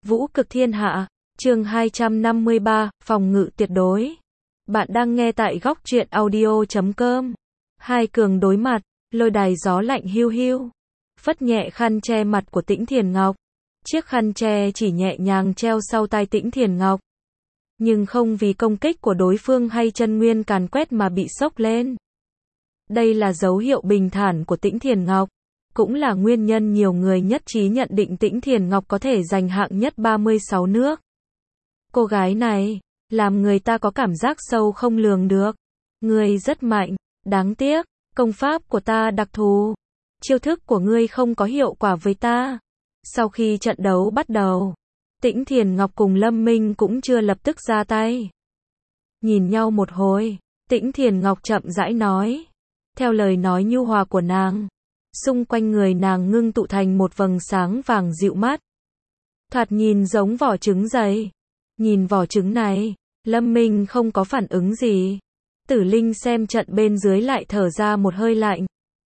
Vũ cực thiên hạ, chương 253, phòng ngự tuyệt đối. Bạn đang nghe tại góc truyện audio.com. Hai cường đối mặt, lôi đài gió lạnh hiu hiu. Phất nhẹ khăn che mặt của Tĩnh Thiền Ngọc. Chiếc khăn che chỉ nhẹ nhàng treo sau tai Tĩnh Thiền Ngọc. Nhưng không vì công kích của đối phương hay chân nguyên càn quét mà bị sốc lên. Đây là dấu hiệu bình thản của Tĩnh Thiền Ngọc. Cũng là nguyên nhân nhiều người nhất trí nhận định Tĩnh Thiền Ngọc có thể giành hạng nhất 36 nước. Cô gái này, làm người ta có cảm giác sâu không lường được. Ngươi rất mạnh, đáng tiếc, công pháp của ta đặc thù. Chiêu thức của ngươi không có hiệu quả với ta. Sau khi trận đấu bắt đầu, Tĩnh Thiền Ngọc cùng Lâm Minh cũng chưa lập tức ra tay. Nhìn nhau một hồi, Tĩnh Thiền Ngọc chậm rãi nói. Theo lời nói nhu hòa của nàng, xung quanh người nàng ngưng tụ thành một vầng sáng vàng dịu mát. Thoạt nhìn giống vỏ trứng dày. Nhìn vỏ trứng này, Lâm Minh không có phản ứng gì. Tử Linh xem trận bên dưới lại thở ra một hơi lạnh.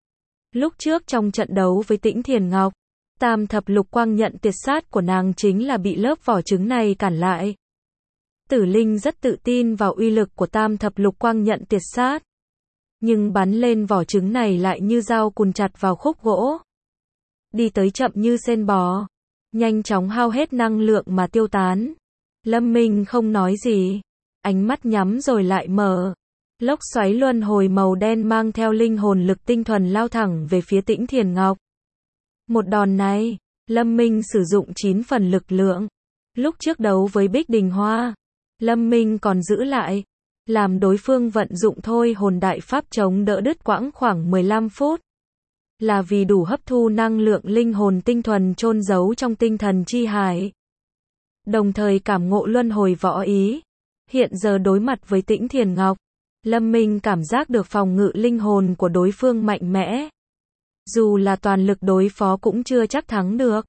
Lúc trước trong trận đấu với Tĩnh Thiền Ngọc, tam thập lục quang nhận tuyệt sát của nàng chính là bị lớp vỏ trứng này cản lại. Tử Linh rất tự tin vào uy lực của tam thập lục quang nhận tuyệt sát. Nhưng bắn lên vỏ trứng này lại như dao cùn chặt vào khúc gỗ. Đi tới chậm như sên bò. Nhanh chóng hao hết năng lượng mà tiêu tán. Lâm Minh không nói gì. Ánh mắt nhắm rồi lại mở. Lốc xoáy luân hồi màu đen mang theo linh hồn lực tinh thuần lao thẳng về phía Tĩnh Thiền Ngọc. Một đòn này, Lâm Minh sử dụng 9 phần lực lượng. Lúc trước đấu với Bích Đình Hoa, Lâm Minh còn giữ lại. Làm đối phương vận dụng thôi hồn đại pháp chống đỡ đứt quãng khoảng 15 phút. Là vì đủ hấp thu năng lượng linh hồn tinh thuần chôn giấu trong tinh thần chi hải. Đồng thời cảm ngộ luân hồi võ ý. Hiện giờ đối mặt với Tĩnh Thiền Ngọc, Lâm Minh cảm giác được phòng ngự linh hồn của đối phương mạnh mẽ. Dù là toàn lực đối phó cũng chưa chắc thắng được.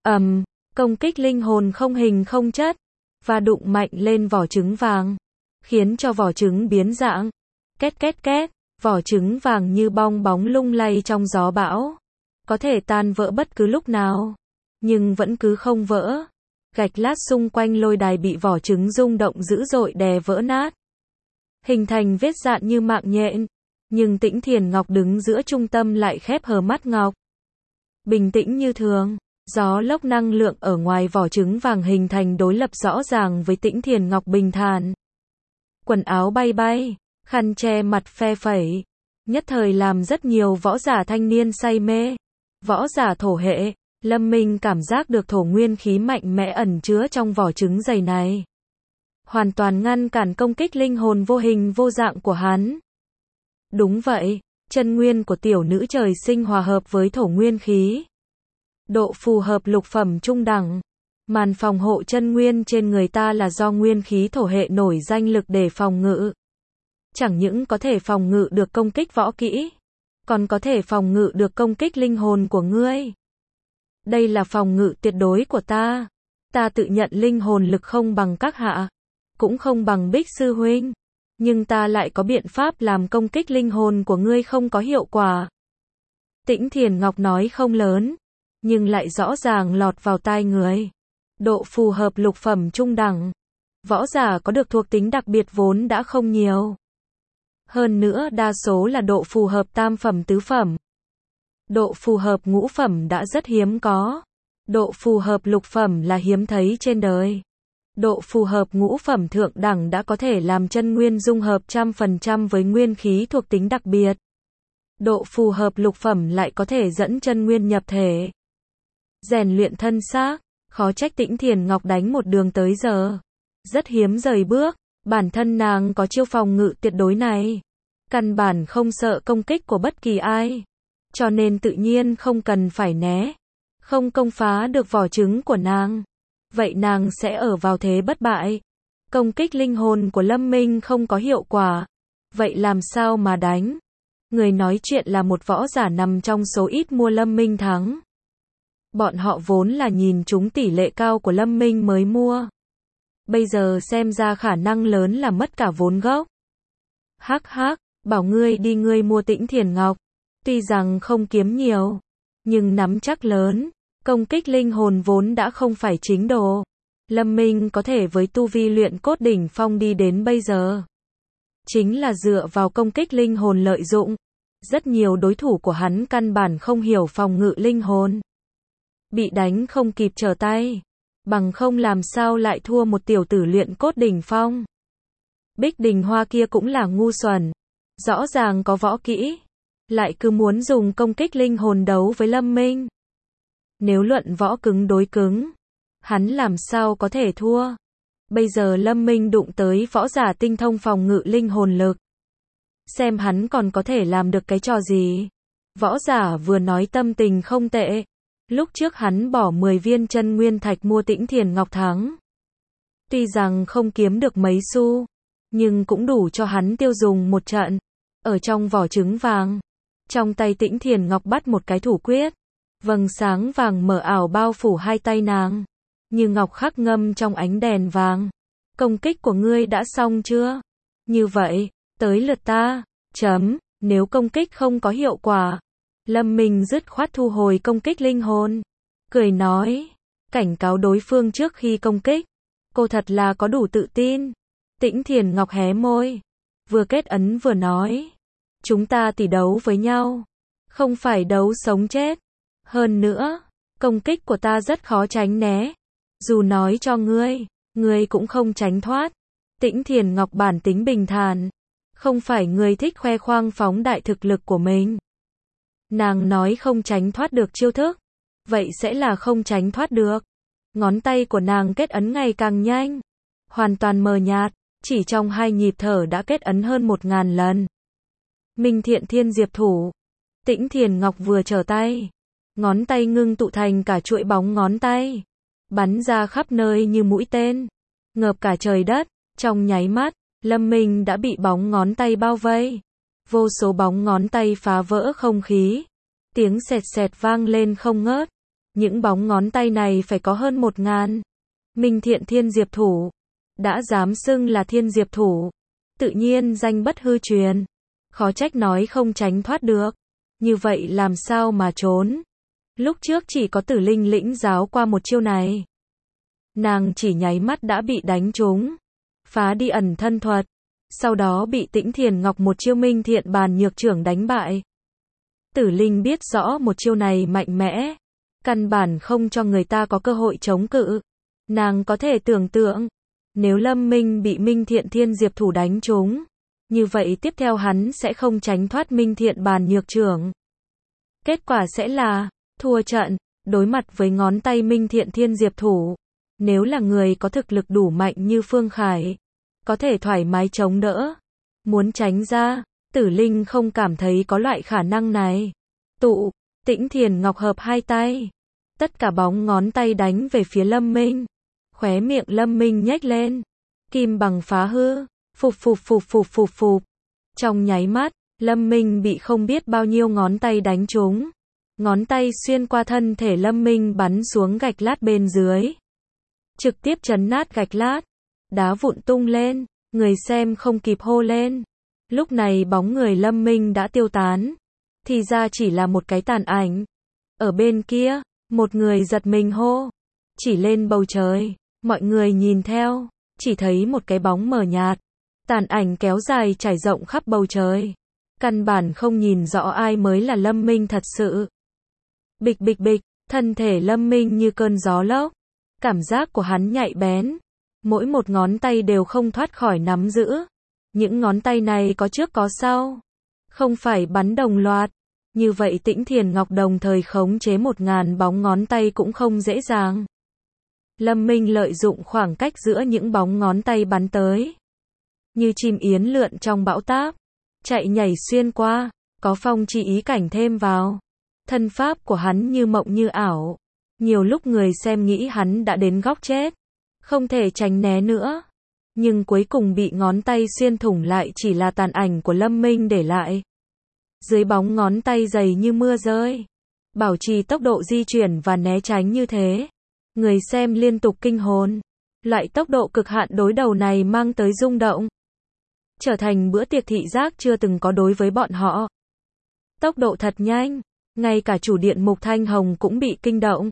Công kích linh hồn không hình không chất. Và đụng mạnh lên vỏ trứng vàng. Khiến cho vỏ trứng biến dạng. Két két két, vỏ trứng vàng như bong bóng lung lay trong gió bão. Có thể tan vỡ bất cứ lúc nào. Nhưng vẫn cứ không vỡ. Gạch lát xung quanh lôi đài bị vỏ trứng rung động dữ dội đè vỡ nát. Hình thành vết dạn như mạng nhện. Nhưng Tĩnh Thiền Ngọc đứng giữa trung tâm lại khép hờ mắt ngọc. Bình tĩnh như thường. Gió lốc năng lượng ở ngoài vỏ trứng vàng hình thành đối lập rõ ràng với Tĩnh Thiền Ngọc bình thản. Quần áo bay bay, khăn che mặt phe phẩy. Nhất thời làm rất nhiều võ giả thanh niên say mê. Võ giả thổ hệ, Lâm Minh cảm giác được thổ nguyên khí mạnh mẽ ẩn chứa trong vỏ trứng dày này. Hoàn toàn ngăn cản công kích linh hồn vô hình vô dạng của hắn. Đúng vậy, chân nguyên của tiểu nữ trời sinh hòa hợp với thổ nguyên khí. Độ phù hợp lục phẩm trung đẳng. Màn phòng hộ chân nguyên trên người ta là do nguyên khí thổ hệ nổi danh lực để phòng ngự. Chẳng những có thể phòng ngự được công kích võ kỹ, còn có thể phòng ngự được công kích linh hồn của ngươi. Đây là phòng ngự tuyệt đối của ta. Ta tự nhận linh hồn lực không bằng các hạ, cũng không bằng Bích sư huynh, nhưng ta lại có biện pháp làm công kích linh hồn của ngươi không có hiệu quả. Tĩnh Thiền Ngọc nói không lớn, nhưng lại rõ ràng lọt vào tai người. Độ phù hợp lục phẩm trung đẳng. Võ giả có được thuộc tính đặc biệt vốn đã không nhiều. Hơn nữa đa số là độ phù hợp tam phẩm tứ phẩm. Độ phù hợp ngũ phẩm đã rất hiếm có. Độ phù hợp lục phẩm là hiếm thấy trên đời. Độ phù hợp ngũ phẩm thượng đẳng đã có thể làm chân nguyên dung hợp 100% với nguyên khí thuộc tính đặc biệt. Độ phù hợp lục phẩm lại có thể dẫn chân nguyên nhập thể. Rèn luyện thân xác. Khó trách Tĩnh Thiền Ngọc đánh một đường tới giờ. Rất hiếm rời bước. Bản thân nàng có chiêu phòng ngự tuyệt đối này. Căn bản không sợ công kích của bất kỳ ai. Cho nên tự nhiên không cần phải né. Không công phá được vỏ trứng của nàng. Vậy nàng sẽ ở vào thế bất bại. Công kích linh hồn của Lâm Minh không có hiệu quả. Vậy làm sao mà đánh? Người nói chuyện là một võ giả nằm trong số ít mua Lâm Minh thắng. Bọn họ vốn là nhìn trúng tỷ lệ cao của Lâm Minh mới mua. Bây giờ xem ra khả năng lớn là mất cả vốn gốc. Hắc hắc, bảo ngươi đi ngươi mua Tĩnh Thiền Ngọc. Tuy rằng không kiếm nhiều, nhưng nắm chắc lớn. Công kích linh hồn vốn đã không phải chính đồ. Lâm Minh có thể với tu vi luyện cốt đỉnh phong đi đến bây giờ, chính là dựa vào công kích linh hồn lợi dụng. Rất nhiều đối thủ của hắn căn bản không hiểu phòng ngự linh hồn, bị đánh không kịp trở tay, bằng không làm sao lại thua một tiểu tử luyện cốt đỉnh phong. Bích Đình Hoa kia cũng là ngu xuẩn, rõ ràng có võ kỹ, lại cứ muốn dùng công kích linh hồn đấu với Lâm Minh. Nếu luận võ cứng đối cứng, hắn làm sao có thể thua. Bây giờ Lâm Minh đụng tới võ giả tinh thông phòng ngự linh hồn lực, xem hắn còn có thể làm được cái trò gì. Võ giả vừa nói tâm tình không tệ. Lúc trước hắn bỏ 10 viên chân nguyên thạch mua Tĩnh Thiền Ngọc thắng. Tuy rằng không kiếm được mấy xu, nhưng cũng đủ cho hắn tiêu dùng một trận. Ở trong vỏ trứng vàng, trong tay Tĩnh Thiền Ngọc bắt một cái thủ quyết, vầng sáng vàng mờ ảo bao phủ hai tay nàng, như ngọc khắc ngâm trong ánh đèn vàng. Công kích của ngươi đã xong chưa? Như vậy, tới lượt ta. Nếu công kích không có hiệu quả, Lâm Minh dứt khoát thu hồi công kích linh hồn, cười nói, cảnh cáo đối phương trước khi công kích. Cô thật là có đủ tự tin. Tĩnh Thiền Ngọc hé môi, vừa kết ấn vừa nói, chúng ta tỷ đấu với nhau, không phải đấu sống chết. Hơn nữa, công kích của ta rất khó tránh né, dù nói cho ngươi cũng không tránh thoát. Tĩnh Thiền Ngọc bản tính bình thản, không phải người thích khoe khoang phóng đại thực lực của mình. Nàng nói không tránh thoát được chiêu thức, vậy sẽ là không tránh thoát được. Ngón tay của nàng kết ấn ngày càng nhanh, hoàn toàn mờ nhạt, chỉ trong 2 nhịp thở đã kết ấn hơn 1000 lần. Minh Thiện Thiên Diệp thủ. Tĩnh Thiền Ngọc vừa trở tay, ngón tay ngưng tụ thành cả chuỗi bóng ngón tay, bắn ra khắp nơi như mũi tên, ngợp cả trời đất. Trong nháy mắt, Lâm Minh đã bị bóng ngón tay bao vây. Vô số bóng ngón tay phá vỡ không khí, tiếng sẹt sẹt vang lên không ngớt. Những bóng ngón tay này phải có hơn 1000. Minh Thiện Thiên Diệp thủ, đã dám xưng là Thiên Diệp thủ, tự nhiên danh bất hư truyền. Khó trách nói không tránh thoát được, như vậy làm sao mà trốn. Lúc trước chỉ có Tử Linh lĩnh giáo qua một chiêu này, nàng chỉ nháy mắt đã bị đánh trúng, phá đi ẩn thân thuật, sau đó bị Tĩnh Thiền Ngọc một chiêu Minh Thiện Bàn Nhược Chưởng đánh bại. Tử Linh biết rõ một chiêu này mạnh mẽ, căn bản không cho người ta có cơ hội chống cự. Nàng có thể tưởng tượng, nếu Lâm Minh bị Minh Thiện Thiên Diệp thủ đánh trúng, như vậy tiếp theo hắn sẽ không tránh thoát Minh Thiện Bàn Nhược Chưởng. Kết quả sẽ là thua trận. Đối mặt với ngón tay Minh Thiện Thiên Diệp thủ, nếu là người có thực lực đủ mạnh như Phương Khải, có thể thoải mái chống đỡ. Muốn tránh ra, Tử Linh không cảm thấy có loại khả năng này. Tĩnh Thiền Ngọc hợp hai tay, tất cả bóng ngón tay đánh về phía Lâm Minh. Khóe miệng Lâm Minh nhếch lên, kim bằng phá hư, phụp. Trong nháy mắt, Lâm Minh bị không biết bao nhiêu ngón tay đánh trúng. Ngón tay xuyên qua thân thể Lâm Minh bắn xuống gạch lát bên dưới, trực tiếp chấn nát gạch lát, đá vụn tung lên, người xem không kịp hô lên. Lúc này bóng người Lâm Minh đã tiêu tán, thì ra chỉ là một cái tàn ảnh. Ở bên kia, một người giật mình hô, chỉ lên bầu trời. Mọi người nhìn theo, chỉ thấy một cái bóng mờ nhạt, tàn ảnh kéo dài trải rộng khắp bầu trời. Căn bản không nhìn rõ ai mới là Lâm Minh thật sự. Bịch, thân thể Lâm Minh như cơn gió lốc. Cảm giác của hắn nhạy bén, mỗi một ngón tay đều không thoát khỏi nắm giữ. Những ngón tay này có trước có sau, không phải bắn đồng loạt. Như vậy Tĩnh Thiền Ngọc đồng thời khống chế 1000 bóng ngón tay cũng không dễ dàng. Lâm Minh lợi dụng khoảng cách giữa những bóng ngón tay bắn tới, như chim yến lượn trong bão táp, chạy nhảy xuyên qua, có phong chi ý cảnh thêm vào. Thân pháp của hắn như mộng như ảo, nhiều lúc người xem nghĩ hắn đã đến góc chết, không thể tránh né nữa. Nhưng cuối cùng bị ngón tay xuyên thủng lại chỉ là tàn ảnh của Lâm Minh để lại. Dưới bóng ngón tay dày như mưa rơi, bảo trì tốc độ di chuyển và né tránh như thế, người xem liên tục kinh hồn. Loại tốc độ cực hạn đối đầu này mang tới rung động, trở thành bữa tiệc thị giác chưa từng có đối với bọn họ. Tốc độ thật nhanh, ngay cả chủ điện Mục Thanh Hồng cũng bị kinh động.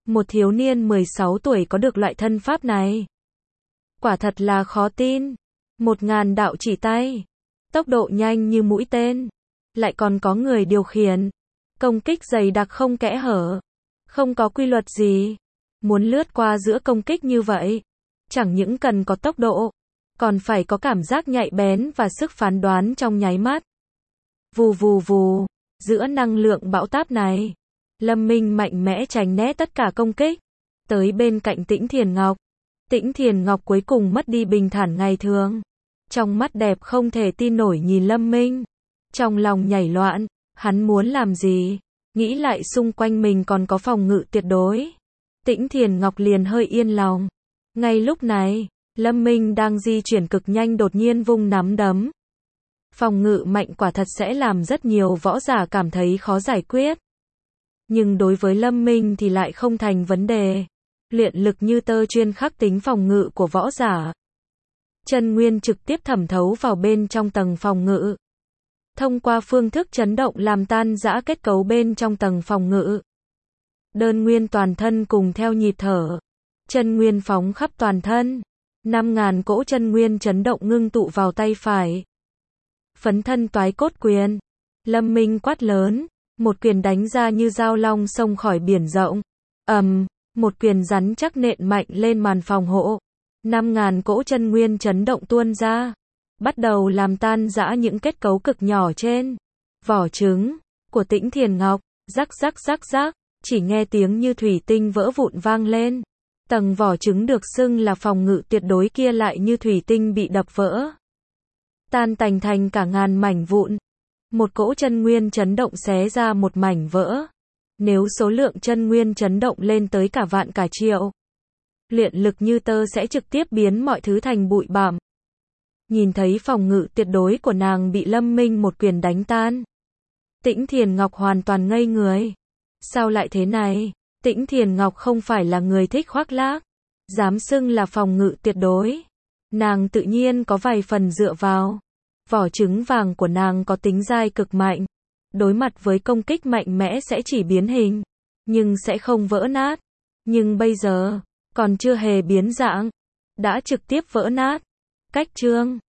Một thiếu niên 16 tuổi có được loại thân pháp này. Quả thật là khó tin. 1000 đạo chỉ tay. Tốc độ nhanh như mũi tên. Lại còn có người điều khiển. Công kích dày đặc không kẽ hở. Không có quy luật gì. Muốn lướt qua giữa công kích như vậy. Chẳng những cần có tốc độ. Còn phải có cảm giác nhạy bén và sức phán đoán trong nháy mắt. Vù vù vù. Giữa năng lượng bão táp này. Lâm Minh mạnh mẽ tránh né tất cả công kích. Tới bên cạnh Tĩnh Thiền Ngọc. Tĩnh Thiền Ngọc cuối cùng mất đi bình thản ngày thường. Trong mắt đẹp không thể tin nổi nhìn Lâm Minh. Trong lòng nhảy loạn. Hắn muốn làm gì? Nghĩ lại xung quanh mình còn có phòng ngự tuyệt đối. Tĩnh Thiền Ngọc liền hơi yên lòng. Ngay lúc này, Lâm Minh đang di chuyển cực nhanh đột nhiên vung nắm đấm. Phòng ngự mạnh quả thật sẽ làm rất nhiều võ giả cảm thấy khó giải quyết. Nhưng đối với Lâm Minh thì lại không thành vấn đề. Luyện lực như tơ chuyên khắc tính phòng ngự của võ giả. Chân nguyên trực tiếp thẩm thấu vào bên trong tầng phòng ngự. Thông qua phương thức chấn động làm tan rã kết cấu bên trong tầng phòng ngự. Đơn nguyên toàn thân cùng theo nhịp thở. Chân nguyên phóng khắp toàn thân. 5000 cỗ chân nguyên chấn động ngưng tụ vào tay phải. Phấn thân toái cốt quyền. Lâm Minh quát lớn. Một quyền đánh ra như dao long xông khỏi biển rộng. Một quyền rắn chắc nện mạnh lên màn phòng hộ. 5000 cỗ chân nguyên chấn động tuôn ra. Bắt đầu làm tan rã những kết cấu cực nhỏ trên vỏ trứng của Tĩnh Thiền Ngọc. Rắc rắc rắc rắc. Chỉ nghe tiếng như thủy tinh vỡ vụn vang lên. Tầng vỏ trứng được xưng là phòng ngự tuyệt đối kia lại như thủy tinh bị đập vỡ. Tan tành thành cả ngàn mảnh vụn. Một cỗ chân nguyên chấn động xé ra một mảnh vỡ. Nếu số lượng chân nguyên chấn động lên tới cả vạn cả triệu. Luyện lực như tơ sẽ trực tiếp biến mọi thứ thành bụi bặm. Nhìn thấy phòng ngự tuyệt đối của nàng bị Lâm Minh một quyền đánh tan. Tĩnh Thiền Ngọc hoàn toàn ngây người. Sao lại thế này? Tĩnh Thiền Ngọc không phải là người thích khoác lác. Dám xưng là phòng ngự tuyệt đối. Nàng tự nhiên có vài phần dựa vào. Vỏ trứng vàng của nàng có tính dai cực mạnh. Đối mặt với công kích mạnh mẽ sẽ chỉ biến hình. Nhưng sẽ không vỡ nát. Nhưng bây giờ, còn chưa hề biến dạng. Đã trực tiếp vỡ nát. Cách chương